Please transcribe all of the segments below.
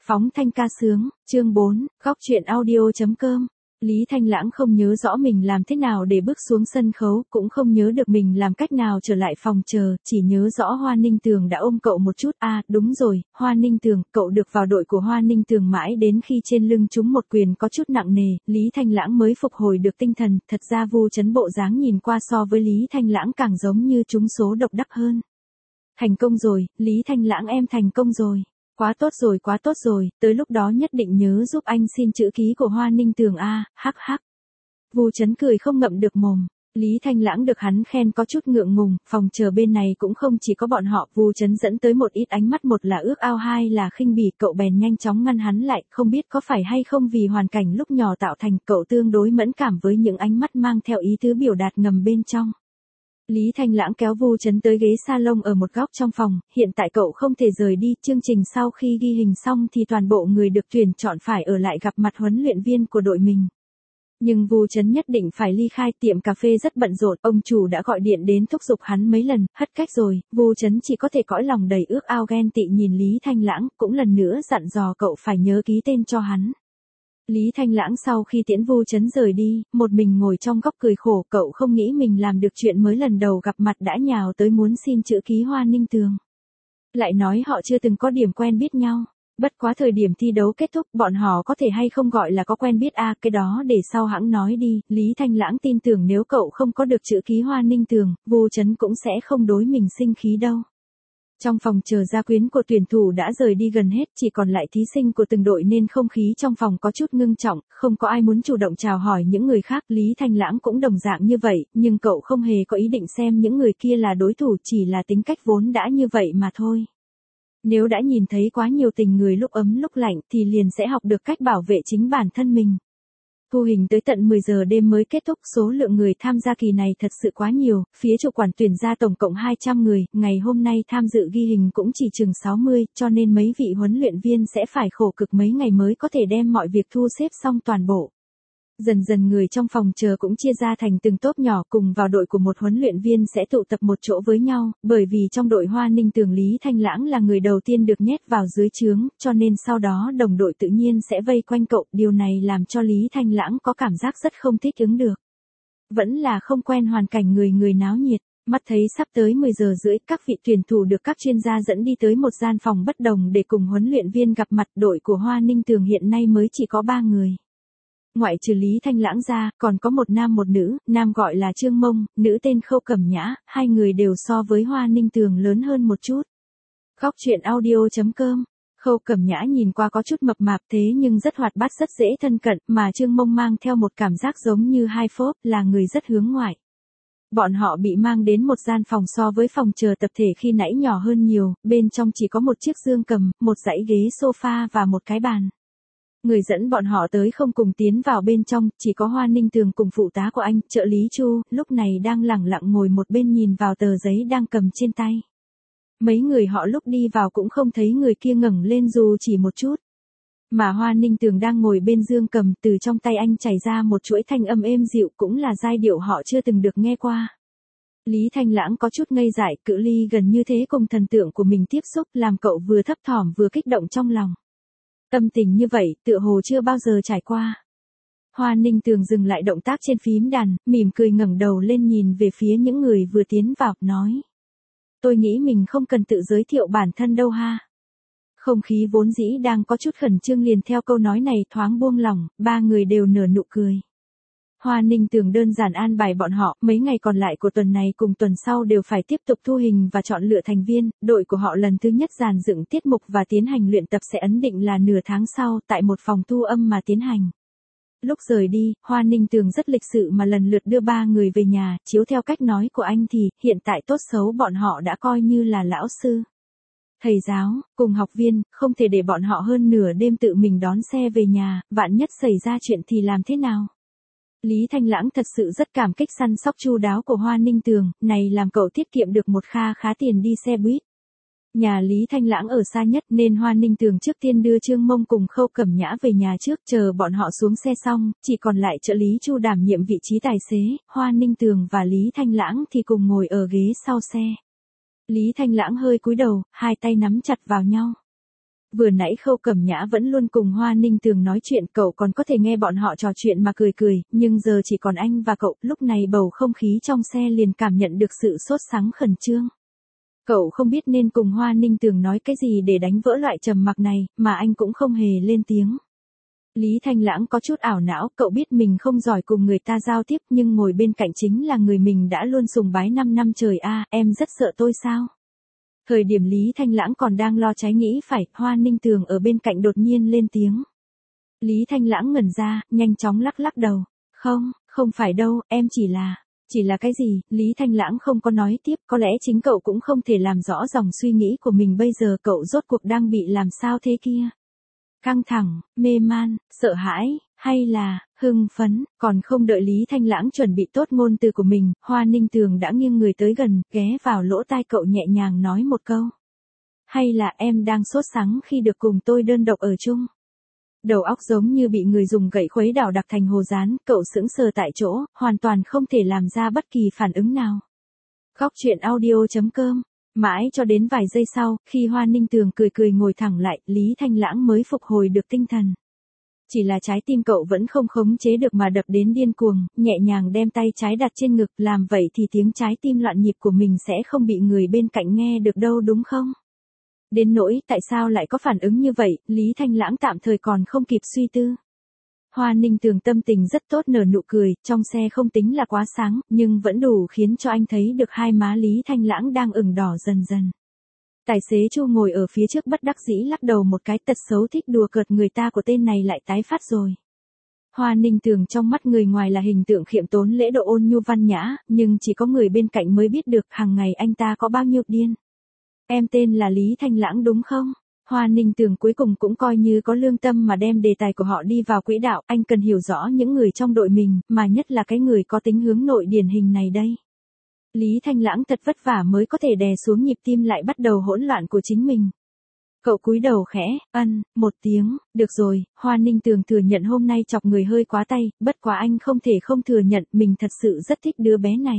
Phóng thanh ca sướng, chương 4, góc truyện audio.com. Lý Thanh Lãng không nhớ rõ mình làm thế nào để bước xuống sân khấu, cũng không nhớ được mình làm cách nào trở lại phòng chờ, chỉ nhớ rõ Hoa Ninh Tường đã ôm cậu một chút. Đúng rồi, Hoa Ninh Tường, cậu được vào đội của Hoa Ninh Tường mãi đến khi trên lưng trúng một quyền có chút nặng nề, Lý Thanh Lãng mới phục hồi được tinh thần. Thật ra Vu Chấn bộ dáng nhìn qua so với Lý Thanh Lãng càng giống như trúng số độc đắc hơn. Thành công rồi, Lý Thanh Lãng em thành công rồi. Quá tốt rồi, tới lúc đó nhất định nhớ giúp anh xin chữ ký của Hoa Ninh Tường hắc hắc. Vu Chấn cười không ngậm được mồm. Lý Thanh Lãng được hắn khen có chút ngượng ngùng, phòng chờ bên này cũng không chỉ có bọn họ, Vu Chấn dẫn tới một ít ánh mắt, một là ước ao, hai là khinh bỉ, cậu bèn nhanh chóng ngăn hắn lại, không biết có phải hay không vì hoàn cảnh lúc nhỏ tạo thành, cậu tương đối mẫn cảm với những ánh mắt mang theo ý tứ biểu đạt ngầm bên trong. Lý Thanh Lãng kéo Vu Chấn tới ghế salon ở một góc trong phòng, hiện tại cậu không thể rời đi, chương trình sau khi ghi hình xong thì toàn bộ người được tuyển chọn phải ở lại gặp mặt huấn luyện viên của đội mình. Nhưng Vu Chấn nhất định phải ly khai, tiệm cà phê rất bận rộn, ông chủ đã gọi điện đến thúc giục hắn mấy lần, hết cách rồi, Vu Chấn chỉ có thể cõi lòng đầy ước ao ghen tị nhìn Lý Thanh Lãng, cũng lần nữa dặn dò cậu phải nhớ ký tên cho hắn. Lý Thanh Lãng sau khi tiễn Vu Chấn rời đi, một mình ngồi trong góc cười khổ, cậu không nghĩ mình làm được chuyện mới lần đầu gặp mặt đã nhào tới muốn xin chữ ký Hoa Ninh Tường. Lại nói họ chưa từng có điểm quen biết nhau, bất quá thời điểm thi đấu kết thúc bọn họ có thể hay không gọi là có quen biết cái đó để sau hãng nói đi, Lý Thanh Lãng tin tưởng nếu cậu không có được chữ ký Hoa Ninh Tường, Vu Chấn cũng sẽ không đối mình sinh khí đâu. Trong phòng chờ gia quyến của tuyển thủ đã rời đi gần hết, chỉ còn lại thí sinh của từng đội nên không khí trong phòng có chút ngưng trọng, không có ai muốn chủ động chào hỏi những người khác, Lý Thanh Lãng cũng đồng dạng như vậy, nhưng cậu không hề có ý định xem những người kia là đối thủ, chỉ là tính cách vốn đã như vậy mà thôi. Nếu đã nhìn thấy quá nhiều tình người lúc ấm lúc lạnh thì liền sẽ học được cách bảo vệ chính bản thân mình. Thu hình tới tận 10 giờ đêm mới kết thúc, số lượng người tham gia kỳ này thật sự quá nhiều, phía chủ quản tuyển ra tổng cộng 200 người, ngày hôm nay tham dự ghi hình cũng chỉ chừng 60, cho nên mấy vị huấn luyện viên sẽ phải khổ cực mấy ngày mới có thể đem mọi việc thu xếp xong toàn bộ. Dần dần người trong phòng chờ cũng chia ra thành từng tốp nhỏ, cùng vào đội của một huấn luyện viên sẽ tụ tập một chỗ với nhau, bởi vì trong đội Hoa Ninh Tường Lý Thanh Lãng là người đầu tiên được nhét vào dưới trướng, cho nên sau đó đồng đội tự nhiên sẽ vây quanh cậu, điều này làm cho Lý Thanh Lãng có cảm giác rất không thích ứng được. Vẫn là không quen hoàn cảnh người người náo nhiệt. Mắt thấy sắp tới 10 giờ rưỡi, các vị tuyển thủ được các chuyên gia dẫn đi tới một gian phòng bất đồng để cùng huấn luyện viên gặp mặt. Đội của Hoa Ninh Tường hiện nay mới chỉ có 3 người. Ngoại trừ Lý Thanh Lãng ra, còn có một nam một nữ, nam gọi là Trương Mông, nữ tên Khâu Cẩm Nhã, hai người đều so với Hoa Ninh Tường lớn hơn một chút. Góc truyện audio.com. Khâu Cẩm Nhã nhìn qua có chút mập mạp thế nhưng rất hoạt bát, rất dễ thân cận, mà Trương Mông mang theo một cảm giác giống như hai phốp, là người rất hướng ngoại. Bọn họ bị mang đến một gian phòng so với phòng chờ tập thể khi nãy nhỏ hơn nhiều, bên trong chỉ có một chiếc dương cầm, một dãy ghế sofa và một cái bàn. Người dẫn bọn họ tới không cùng tiến vào bên trong, chỉ có Hoa Ninh Tường cùng phụ tá của anh, trợ lý Chu, lúc này đang lẳng lặng ngồi một bên nhìn vào tờ giấy đang cầm trên tay. Mấy người họ lúc đi vào cũng không thấy người kia ngẩng lên dù chỉ một chút. Mà Hoa Ninh Tường đang ngồi bên dương cầm, từ trong tay anh chảy ra một chuỗi thanh âm êm dịu, cũng là giai điệu họ chưa từng được nghe qua. Lý Thanh Lãng có chút ngây dại, cự ly gần như thế cùng thần tượng của mình tiếp xúc làm cậu vừa thấp thỏm vừa kích động trong lòng. Tâm tình như vậy, tựa hồ chưa bao giờ trải qua. Hoa Ninh Tường dừng lại động tác trên phím đàn, mỉm cười ngẩng đầu lên nhìn về phía những người vừa tiến vào, nói. Tôi nghĩ mình không cần tự giới thiệu bản thân đâu ha. Không khí vốn dĩ đang có chút khẩn trương liền theo câu nói này thoáng buông lỏng, ba người đều nở nụ cười. Hoa Ninh Tường đơn giản an bài bọn họ, mấy ngày còn lại của tuần này cùng tuần sau đều phải tiếp tục thu hình và chọn lựa thành viên, đội của họ lần thứ nhất dàn dựng tiết mục và tiến hành luyện tập sẽ ấn định là nửa tháng sau, tại một phòng thu âm mà tiến hành. Lúc rời đi, Hoa Ninh Tường rất lịch sự mà lần lượt đưa ba người về nhà, chiếu theo cách nói của anh thì, hiện tại tốt xấu bọn họ đã coi như là lão sư, thầy giáo, cùng học viên, không thể để bọn họ hơn nửa đêm tự mình đón xe về nhà, vạn nhất xảy ra chuyện thì làm thế nào? Lý Thanh Lãng thật sự rất cảm kích săn sóc chu đáo của Hoa Ninh Tường, này làm cậu tiết kiệm được một kha khá tiền đi xe buýt. Nhà Lý Thanh Lãng ở xa nhất nên Hoa Ninh Tường trước tiên đưa Trương Mông cùng Khâu Cẩm Nhã về nhà trước, chờ bọn họ xuống xe xong, chỉ còn lại trợ lý Chu đảm nhiệm vị trí tài xế, Hoa Ninh Tường và Lý Thanh Lãng thì cùng ngồi ở ghế sau xe. Lý Thanh Lãng hơi cúi đầu, hai tay nắm chặt vào nhau. Vừa nãy Khâu Cẩm Nhã vẫn luôn cùng Hoa Ninh Tường nói chuyện, cậu còn có thể nghe bọn họ trò chuyện mà cười cười, nhưng giờ chỉ còn anh và cậu, lúc này bầu không khí trong xe liền cảm nhận được sự sốt sắng khẩn trương. Cậu không biết nên cùng Hoa Ninh Tường nói cái gì để đánh vỡ loại trầm mặc này, mà anh cũng không hề lên tiếng. Lý Thanh Lãng có chút ảo não, cậu biết mình không giỏi cùng người ta giao tiếp nhưng ngồi bên cạnh chính là người mình đã luôn sùng bái 5 năm trời a, em rất sợ tôi sao? Thời điểm Lý Thanh Lãng còn đang lo trái nghĩ phải, Hoa Ninh Tường ở bên cạnh đột nhiên lên tiếng. Lý Thanh Lãng ngẩn ra, nhanh chóng lắc lắc đầu. Không phải đâu, em chỉ là cái gì, Lý Thanh Lãng không có nói tiếp, có lẽ chính cậu cũng không thể làm rõ dòng suy nghĩ của mình bây giờ cậu rốt cuộc đang bị làm sao thế kia. Căng thẳng, mê man, sợ hãi, hay là, hưng phấn, còn không đợi Lý Thanh Lãng chuẩn bị tốt ngôn từ của mình, Hoa Ninh Tường đã nghiêng người tới gần, ghé vào lỗ tai cậu nhẹ nhàng nói một câu. Hay là em đang sốt sắng khi được cùng tôi đơn độc ở chung? Đầu óc giống như bị người dùng gậy khuấy đảo đặc thành hồ dán, cậu sững sờ tại chỗ, hoàn toàn không thể làm ra bất kỳ phản ứng nào. Góc truyện audio.com. Mãi cho đến vài giây sau, khi Hoa Ninh Tường cười cười ngồi thẳng lại, Lý Thanh Lãng mới phục hồi được tinh thần. Chỉ là trái tim cậu vẫn không khống chế được mà đập đến điên cuồng, nhẹ nhàng đem tay trái đặt trên ngực, làm vậy thì tiếng trái tim loạn nhịp của mình sẽ không bị người bên cạnh nghe được đâu đúng không? Đến nỗi tại sao lại có phản ứng như vậy, Lý Thanh Lãng tạm thời còn không kịp suy tư. Hoa Ninh Tường tâm tình rất tốt nở nụ cười, trong xe không tính là quá sáng, nhưng vẫn đủ khiến cho anh thấy được hai má Lý Thanh Lãng đang ửng đỏ dần dần. Tài xế Chu ngồi ở phía trước bất đắc dĩ lắc đầu một cái, tật xấu thích đùa cợt người ta của tên này lại tái phát rồi. Hoa Ninh Tường trong mắt người ngoài là hình tượng khiêm tốn lễ độ ôn nhu văn nhã, nhưng chỉ có người bên cạnh mới biết được hàng ngày anh ta có bao nhiêu điên. Em tên là Lý Thanh Lãng đúng không? Hoa Ninh Tường cuối cùng cũng coi như có lương tâm mà đem đề tài của họ đi vào quỹ đạo, anh cần hiểu rõ những người trong đội mình, mà nhất là cái người có tính hướng nội điển hình này đây. Lý Thanh Lãng thật vất vả mới có thể đè xuống nhịp tim lại bắt đầu hỗn loạn của chính mình. Cậu cúi đầu khẽ, một tiếng, được rồi, Hoa Ninh Tường thừa nhận hôm nay chọc người hơi quá tay, bất quá anh không thể không thừa nhận mình thật sự rất thích đứa bé này.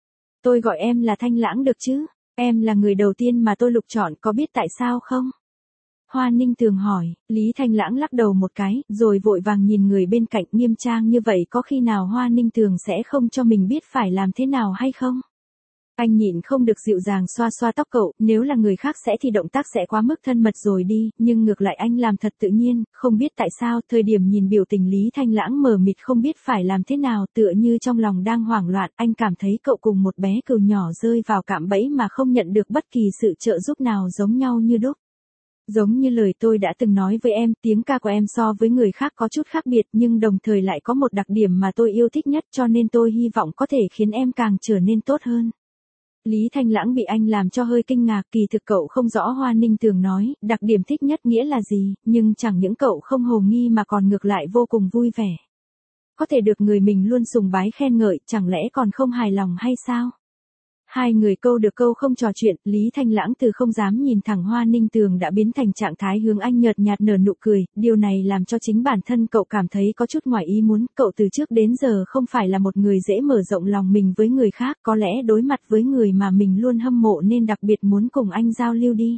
Tôi gọi em là Thanh Lãng được chứ? Em là người đầu tiên mà tôi lục chọn, có biết tại sao không? Hoa Ninh Tường hỏi, Lý Thanh Lãng lắc đầu một cái, rồi vội vàng nhìn người bên cạnh, nghiêm trang như vậy có khi nào Hoa Ninh Tường sẽ không cho mình biết phải làm thế nào hay không? Anh nhịn không được dịu dàng xoa xoa tóc cậu, nếu là người khác sẽ thì động tác sẽ quá mức thân mật rồi đi, nhưng ngược lại anh làm thật tự nhiên, không biết tại sao, thời điểm nhìn biểu tình Lý Thanh Lãng mờ mịt không biết phải làm thế nào, tựa như trong lòng đang hoảng loạn, anh cảm thấy cậu cùng một bé cừu nhỏ rơi vào cạm bẫy mà không nhận được bất kỳ sự trợ giúp nào giống nhau như đúc. Giống như lời tôi đã từng nói với em, tiếng ca của em so với người khác có chút khác biệt nhưng đồng thời lại có một đặc điểm mà tôi yêu thích nhất cho nên tôi hy vọng có thể khiến em càng trở nên tốt hơn. Lý Thanh Lãng bị anh làm cho hơi kinh ngạc, kỳ thực cậu không rõ Hoa Ninh Tường nói, đặc điểm thích nhất nghĩa là gì, nhưng chẳng những cậu không hồ nghi mà còn ngược lại vô cùng vui vẻ. Có thể được người mình luôn sùng bái khen ngợi, chẳng lẽ còn không hài lòng hay sao? Hai người câu được câu không trò chuyện, Lý Thanh Lãng từ không dám nhìn thẳng Hoa Ninh Tường đã biến thành trạng thái hướng anh nhợt nhạt nở nụ cười, điều này làm cho chính bản thân cậu cảm thấy có chút ngoài ý muốn, cậu từ trước đến giờ không phải là một người dễ mở rộng lòng mình với người khác, có lẽ đối mặt với người mà mình luôn hâm mộ nên đặc biệt muốn cùng anh giao lưu đi.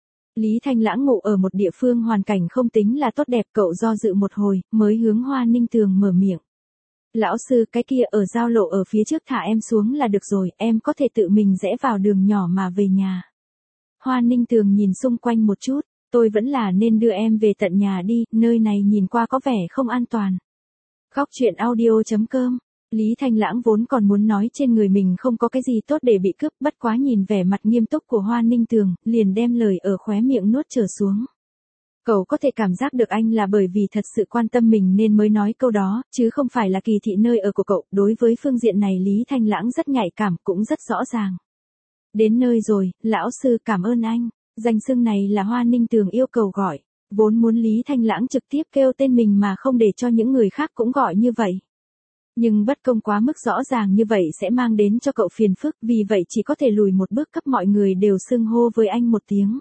Lý Thanh Lãng ngủ ở một địa phương hoàn cảnh không tính là tốt đẹp, cậu do dự một hồi, mới hướng Hoa Ninh Tường mở miệng. Lão sư, cái kia ở giao lộ ở phía trước thả em xuống là được rồi, em có thể tự mình rẽ vào đường nhỏ mà về nhà. Hoa Ninh Tường nhìn xung quanh một chút, tôi vẫn là nên đưa em về tận nhà đi, nơi này nhìn qua có vẻ không an toàn. Góc truyện audio.com. Lý Thanh Lãng vốn còn muốn nói trên người mình không có cái gì tốt để bị cướp, bất quá nhìn vẻ mặt nghiêm túc của Hoa Ninh Tường, liền đem lời ở khóe miệng nuốt trở xuống. Cậu có thể cảm giác được anh là bởi vì thật sự quan tâm mình nên mới nói câu đó, chứ không phải là kỳ thị nơi ở của cậu. Đối với phương diện này Lý Thanh Lãng rất nhạy cảm, cũng rất rõ ràng. Đến nơi rồi, lão sư cảm ơn anh. Danh xưng này là Hoa Ninh Tường yêu cầu gọi. Vốn muốn Lý Thanh Lãng trực tiếp kêu tên mình mà không để cho những người khác cũng gọi như vậy. Nhưng bất công quá mức rõ ràng như vậy sẽ mang đến cho cậu phiền phức, vì vậy chỉ có thể lùi một bước cấp mọi người đều xưng hô với anh một tiếng.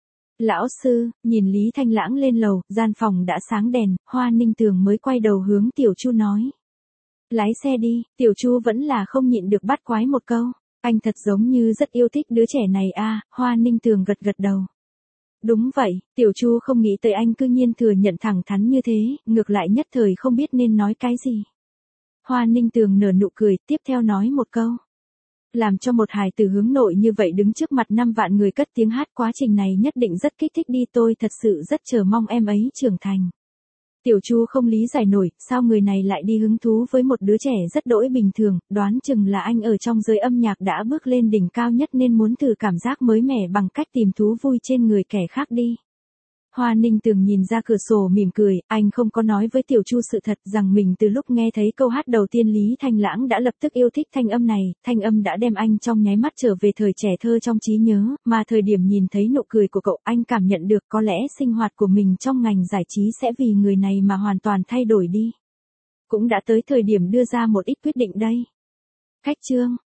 Lão sư, nhìn Lý Thanh Lãng lên lầu, gian phòng đã sáng đèn, Hoa Ninh Tường mới quay đầu hướng Tiểu Chu nói. Lái xe đi, Tiểu Chu vẫn là không nhịn được bắt quái một câu. Anh thật giống như rất yêu thích đứa trẻ này a. Hoa Ninh Tường gật gật đầu. Đúng vậy, Tiểu Chu không nghĩ tới anh cư nhiên thừa nhận thẳng thắn như thế, ngược lại nhất thời không biết nên nói cái gì. Hoa Ninh Tường nở nụ cười, tiếp theo nói một câu. Làm cho một hài tử hướng nội như vậy đứng trước mặt 5 vạn người cất tiếng hát, quá trình này nhất định rất kích thích đi, tôi thật sự rất chờ mong em ấy trưởng thành. Tiểu Chu không lý giải nổi, sao người này lại đi hứng thú với một đứa trẻ rất đỗi bình thường, đoán chừng là anh ở trong giới âm nhạc đã bước lên đỉnh cao nhất nên muốn thử cảm giác mới mẻ bằng cách tìm thú vui trên người kẻ khác đi. Hoa Ninh Tường nhìn ra cửa sổ mỉm cười, anh không có nói với Tiểu Chu sự thật rằng mình từ lúc nghe thấy câu hát đầu tiên Lý Thanh Lãng đã lập tức yêu thích thanh âm này, thanh âm đã đem anh trong nháy mắt trở về thời trẻ thơ trong trí nhớ, mà thời điểm nhìn thấy nụ cười của cậu anh cảm nhận được có lẽ sinh hoạt của mình trong ngành giải trí sẽ vì người này mà hoàn toàn thay đổi đi. Cũng đã tới thời điểm đưa ra một ít quyết định đây. Khách chương